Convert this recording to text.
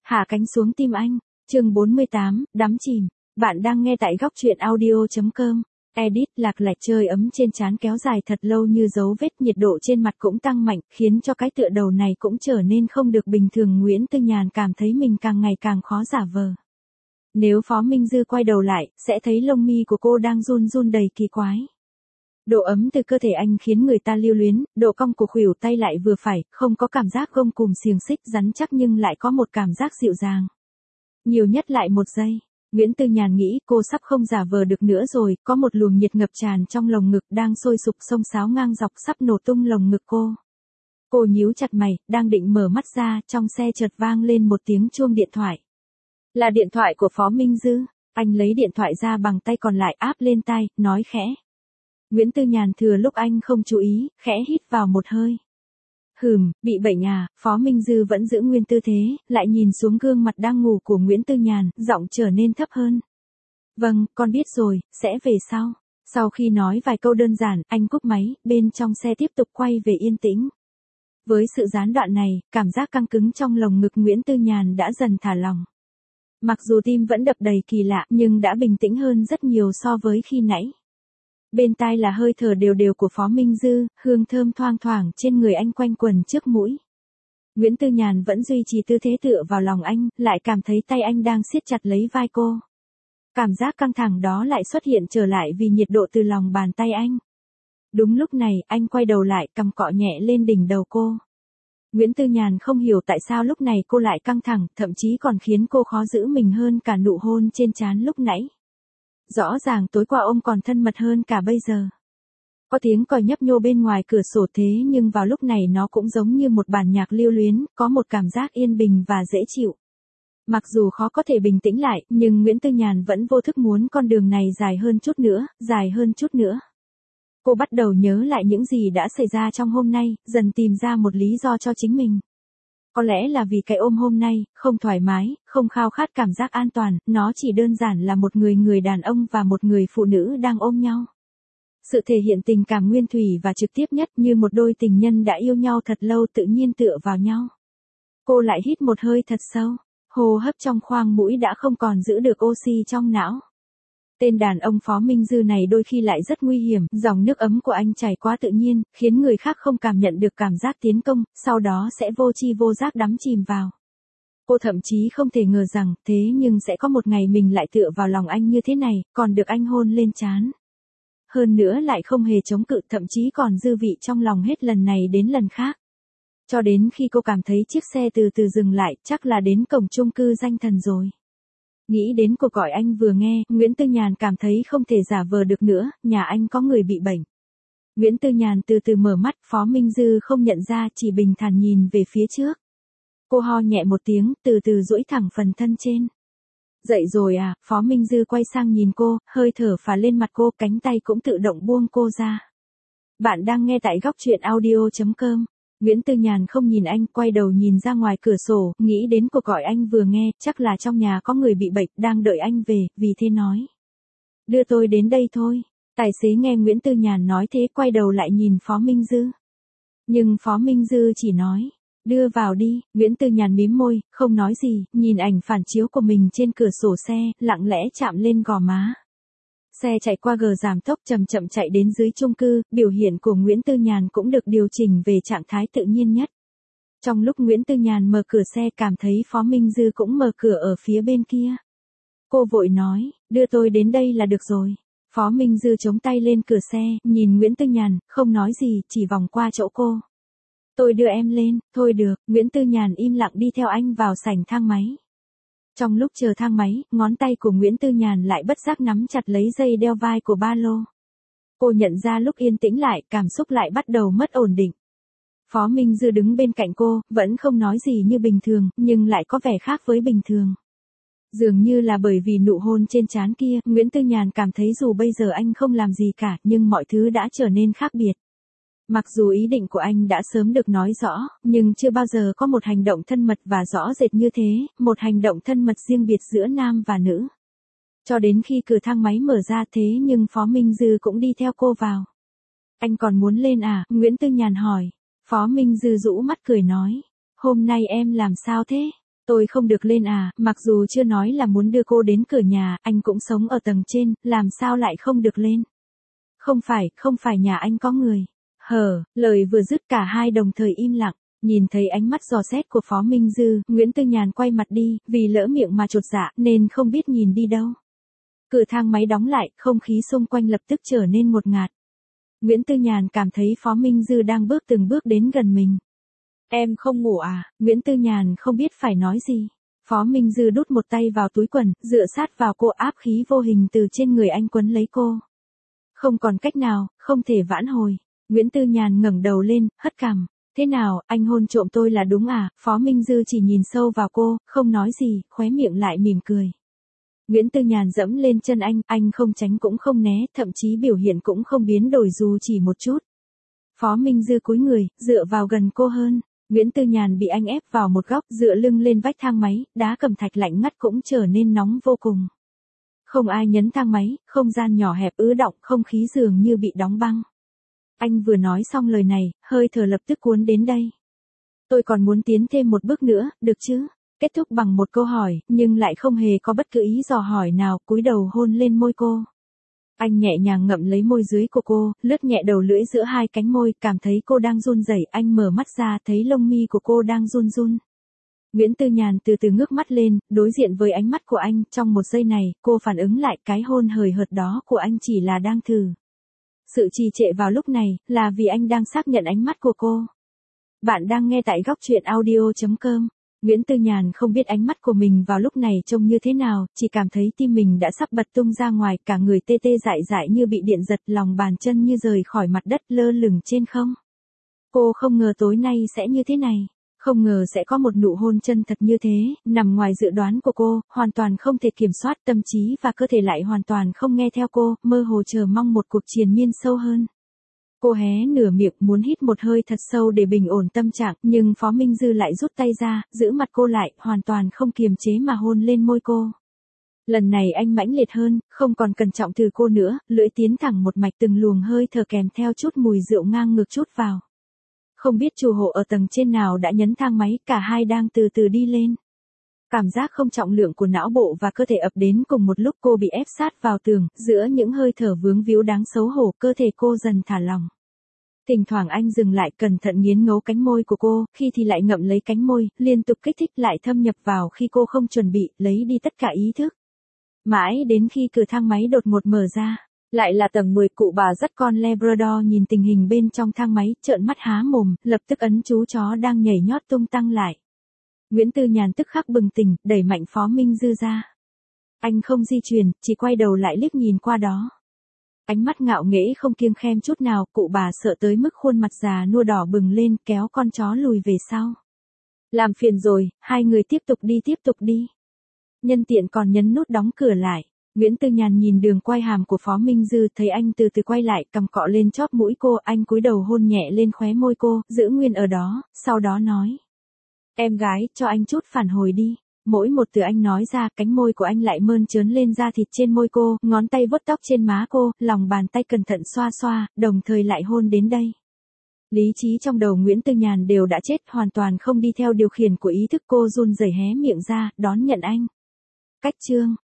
Hạ cánh xuống tim anh. Chương 48, đắm chìm. Bạn đang nghe tại góc truyện audio.com. Edit lạc lạch chơi ấm trên trán kéo dài thật lâu như dấu vết, nhiệt độ trên mặt cũng tăng mạnh, khiến cho cái tựa đầu này cũng trở nên không được bình thường. Nguyễn Tư Nhàn cảm thấy mình càng ngày càng khó giả vờ. Nếu Phó Minh Dư quay đầu lại, sẽ thấy lông mi của cô đang run run đầy kỳ quái. Độ ấm từ cơ thể anh khiến người ta lưu luyến, độ cong của khuỷu tay lại vừa phải, không có cảm giác gông cùm xiềng xích rắn chắc nhưng lại có một cảm giác dịu dàng. Nhiều nhất lại 1 giây. Nguyễn Tư Nhàn nghĩ cô sắp không giả vờ được nữa rồi, có một luồng nhiệt ngập tràn trong lồng ngực đang sôi sục xông xáo ngang dọc sắp nổ tung lồng ngực cô. Cô nhíu chặt mày, đang định mở mắt ra, trong xe chợt vang lên một tiếng chuông điện thoại. Là điện thoại của Phó Minh Dư. Anh lấy điện thoại ra bằng tay còn lại áp lên tai, nói khẽ. Nguyễn Tư Nhàn thừa lúc anh không chú ý, khẽ hít vào một hơi. Bị bệnh à? Phó Minh Dư vẫn giữ nguyên tư thế, lại nhìn xuống gương mặt đang ngủ của Nguyễn Tư Nhàn, giọng trở nên thấp hơn. Vâng, con biết rồi, sẽ về sau. Sau khi nói vài câu đơn giản, anh cúp máy, bên trong xe tiếp tục quay về yên tĩnh. Với sự gián đoạn này, cảm giác căng cứng trong lồng ngực Nguyễn Tư Nhàn đã dần thả lỏng. Mặc dù tim vẫn đập đầy kỳ lạ, nhưng đã bình tĩnh hơn rất nhiều so với khi nãy. Bên tai là hơi thở đều đều của Phó Minh Dư, hương thơm thoang thoảng trên người anh quanh quần trước mũi. Nguyễn Tư Nhàn vẫn duy trì tư thế tựa vào lòng anh, lại cảm thấy tay anh đang siết chặt lấy vai cô. Cảm giác căng thẳng đó lại xuất hiện trở lại vì nhiệt độ từ lòng bàn tay anh. Đúng lúc này, anh quay đầu lại, cằm cọ nhẹ lên đỉnh đầu cô. Nguyễn Tư Nhàn không hiểu tại sao lúc này cô lại căng thẳng, thậm chí còn khiến cô khó giữ mình hơn cả nụ hôn trên trán lúc nãy. Rõ ràng tối qua ông còn thân mật hơn cả bây giờ. Có tiếng còi nhấp nhô bên ngoài cửa sổ thế nhưng vào lúc này nó cũng giống như một bản nhạc lưu luyến, có một cảm giác yên bình và dễ chịu. Mặc dù khó có thể bình tĩnh lại, nhưng Nguyễn Tư Nhàn vẫn vô thức muốn con đường này dài hơn chút nữa, dài hơn chút nữa. Cô bắt đầu nhớ lại những gì đã xảy ra trong hôm nay, dần tìm ra một lý do cho chính mình. Có lẽ là vì cái ôm hôm nay, không thoải mái, không khao khát cảm giác an toàn, nó chỉ đơn giản là một người đàn ông và một người phụ nữ đang ôm nhau. Sự thể hiện tình cảm nguyên thủy và trực tiếp nhất như một đôi tình nhân đã yêu nhau thật lâu tự nhiên tựa vào nhau. Cô lại hít một hơi thật sâu, hô hấp trong khoang mũi đã không còn giữ được oxy trong não. Tên đàn ông Phó Minh Dư này đôi khi lại rất nguy hiểm, dòng nước ấm của anh chảy quá tự nhiên, khiến người khác không cảm nhận được cảm giác tiến công, sau đó sẽ vô tri vô giác đắm chìm vào. Cô thậm chí không thể ngờ rằng, thế nhưng sẽ có một ngày mình lại tựa vào lòng anh như thế này, còn được anh hôn lên trán. Hơn nữa lại không hề chống cự, thậm chí còn dư vị trong lòng hết lần này đến lần khác. Cho đến khi cô cảm thấy chiếc xe từ từ dừng lại, chắc là đến cổng chung cư Danh Thần rồi. Nghĩ đến cuộc gọi anh vừa nghe, Nguyễn Tư Nhàn cảm thấy không thể giả vờ được nữa, nhà anh có người bị bệnh. Nguyễn Tư Nhàn từ từ mở mắt, Phó Minh Dư không nhận ra, chỉ bình thản nhìn về phía trước. Cô ho nhẹ một tiếng, từ từ duỗi thẳng phần thân trên. Dậy rồi à? Phó Minh Dư quay sang nhìn cô, hơi thở phả lên mặt cô, cánh tay cũng tự động buông cô ra. Bạn đang nghe tại góc truyện audio.com. Nguyễn Tư Nhàn không nhìn anh, quay đầu nhìn ra ngoài cửa sổ, nghĩ đến cuộc gọi anh vừa nghe, chắc là trong nhà có người bị bệnh, đang đợi anh về, vì thế nói. Đưa tôi đến đây thôi. Tài xế nghe Nguyễn Tư Nhàn nói thế quay đầu lại nhìn Phó Minh Dư. Nhưng Phó Minh Dư chỉ nói, đưa vào đi. Nguyễn Tư Nhàn mím môi, không nói gì, nhìn ảnh phản chiếu của mình trên cửa sổ xe, lặng lẽ chạm lên gò má. Xe chạy qua gờ giảm tốc chậm chậm chạy đến dưới chung cư, biểu hiện của Nguyễn Tư Nhàn cũng được điều chỉnh về trạng thái tự nhiên nhất. Trong lúc Nguyễn Tư Nhàn mở cửa xe cảm thấy Phó Minh Dư cũng mở cửa ở phía bên kia. Cô vội nói, đưa tôi đến đây là được rồi. Phó Minh Dư chống tay lên cửa xe, nhìn Nguyễn Tư Nhàn, không nói gì, chỉ vòng qua chỗ cô. Tôi đưa em lên, thôi được. Nguyễn Tư Nhàn im lặng đi theo anh vào sảnh thang máy. Trong lúc chờ thang máy, ngón tay của Nguyễn Tư Nhàn lại bất giác nắm chặt lấy dây đeo vai của ba lô. Cô nhận ra lúc yên tĩnh lại, cảm xúc lại bắt đầu mất ổn định. Phó Minh Dư đứng bên cạnh cô, vẫn không nói gì như bình thường, nhưng lại có vẻ khác với bình thường. Dường như là bởi vì nụ hôn trên trán kia, Nguyễn Tư Nhàn cảm thấy dù bây giờ anh không làm gì cả, nhưng mọi thứ đã trở nên khác biệt. Mặc dù ý định của anh đã sớm được nói rõ, nhưng chưa bao giờ có một hành động thân mật và rõ rệt như thế, một hành động thân mật riêng biệt giữa nam và nữ. Cho đến khi cửa thang máy mở ra thế nhưng Phó Minh Dư cũng đi theo cô vào. Anh còn muốn lên à? Nguyễn Tư Nhàn hỏi. Phó Minh Dư rũ mắt cười nói. Hôm nay em làm sao thế? Tôi không được lên à, mặc dù chưa nói là muốn đưa cô đến cửa nhà, anh cũng sống ở tầng trên, làm sao lại không được lên? Không phải nhà anh có người. Lời vừa dứt cả hai đồng thời im lặng, nhìn thấy ánh mắt dò xét của Phó Minh Dư, Nguyễn Tư Nhàn quay mặt đi, vì lỡ miệng mà chột dạ, nên không biết nhìn đi đâu. Cửa thang máy đóng lại, không khí xung quanh lập tức trở nên ngột ngạt. Nguyễn Tư Nhàn cảm thấy Phó Minh Dư đang bước từng bước đến gần mình. Em không ngủ à? Nguyễn Tư Nhàn không biết phải nói gì. Phó Minh Dư đút một tay vào túi quần, dựa sát vào cô, áp khí vô hình từ trên người anh quấn lấy cô. Không còn cách nào, không thể vãn hồi. Nguyễn Tư Nhàn ngẩng đầu lên, hất cằm. Thế nào, anh hôn trộm tôi là đúng à? Phó Minh Dư chỉ nhìn sâu vào cô, không nói gì, khóe miệng lại mỉm cười. Nguyễn Tư Nhàn dẫm lên chân anh không tránh cũng không né, thậm chí biểu hiện cũng không biến đổi dù chỉ một chút. Phó Minh Dư cúi người, dựa vào gần cô hơn. Nguyễn Tư Nhàn bị anh ép vào một góc, dựa lưng lên vách thang máy, đá cẩm thạch lạnh ngắt cũng trở nên nóng vô cùng. Không ai nhấn thang máy, không gian nhỏ hẹp ứ đọng, không khí dường như bị đóng băng. Anh vừa nói xong lời này, hơi thở lập tức cuốn đến đây. Tôi còn muốn tiến thêm một bước nữa, được chứ? Kết thúc bằng một câu hỏi, nhưng lại không hề có bất cứ ý dò hỏi nào, cúi đầu hôn lên môi cô. Anh nhẹ nhàng ngậm lấy môi dưới của cô, lướt nhẹ đầu lưỡi giữa hai cánh môi, cảm thấy cô đang run rẩy, anh mở mắt ra thấy lông mi của cô đang run run. Nguyễn Tư Nhàn từ từ ngước mắt lên, đối diện với ánh mắt của anh, trong một giây này, cô phản ứng lại cái hôn hời hợt đó của anh chỉ là đang thử. Sự trì trệ vào lúc này, là vì anh đang xác nhận ánh mắt của cô. Bạn đang nghe tại góc truyện audio.com. Nguyễn Tư Nhàn không biết ánh mắt của mình vào lúc này trông như thế nào, chỉ cảm thấy tim mình đã sắp bật tung ra ngoài, cả người tê tê dại dại như bị điện giật, lòng bàn chân như rời khỏi mặt đất lơ lửng trên không. Cô không ngờ tối nay sẽ như thế này. Không ngờ sẽ có một nụ hôn chân thật như thế, nằm ngoài dự đoán của cô, hoàn toàn không thể kiểm soát, tâm trí và cơ thể lại hoàn toàn không nghe theo cô, mơ hồ chờ mong một cuộc triền miên sâu hơn. Cô hé nửa miệng muốn hít một hơi thật sâu để bình ổn tâm trạng, nhưng Phó Minh Dư lại rút tay ra, giữ mặt cô lại, hoàn toàn không kiềm chế mà hôn lên môi cô. Lần này anh mãnh liệt hơn, không còn cẩn trọng từ cô nữa, lưỡi tiến thẳng một mạch từng luồng hơi thở kèm theo chút mùi rượu ngang ngược chút vào. Không biết chủ hộ ở tầng trên nào đã nhấn thang máy, cả hai đang từ từ đi lên. Cảm giác không trọng lượng của não bộ và cơ thể ập đến cùng một lúc, cô bị ép sát vào tường, giữa những hơi thở vướng víu đáng xấu hổ, cơ thể cô dần thả lỏng. Thỉnh thoảng anh dừng lại, cẩn thận nghiến ngấu cánh môi của cô, khi thì lại ngậm lấy cánh môi, liên tục kích thích lại thâm nhập vào khi cô không chuẩn bị, lấy đi tất cả ý thức. Mãi đến khi cửa thang máy đột ngột mở ra. Lại là tầng 10, cụ bà dắt con Labrador nhìn tình hình bên trong thang máy, trợn mắt há mồm, lập tức ấn chú chó đang nhảy nhót tung tăng lại. Nguyễn Tư Nhàn tức khắc bừng tỉnh, đẩy mạnh Phó Minh Dư ra. Anh không di chuyển, chỉ quay đầu lại liếc nhìn qua đó. Ánh mắt ngạo nghễ không kiêng khem chút nào, cụ bà sợ tới mức khuôn mặt già nua đỏ bừng lên, kéo con chó lùi về sau. Làm phiền rồi, hai người tiếp tục đi. Nhân tiện còn nhấn nút đóng cửa lại. Nguyễn Tư Nhàn nhìn đường quay hàm của Phó Minh Dư, thấy anh từ từ quay lại, cầm cọ lên chóp mũi cô, anh cúi đầu hôn nhẹ lên khóe môi cô, giữ nguyên ở đó, sau đó nói. Em gái, cho anh chút phản hồi đi. Mỗi một từ anh nói ra, cánh môi của anh lại mơn trớn lên da thịt trên môi cô, ngón tay vuốt tóc trên má cô, lòng bàn tay cẩn thận xoa xoa, đồng thời lại hôn đến đây. Lý trí trong đầu Nguyễn Tư Nhàn đều đã chết, hoàn toàn không đi theo điều khiển của ý thức, cô run rẩy hé miệng ra, đón nhận anh. Cách chương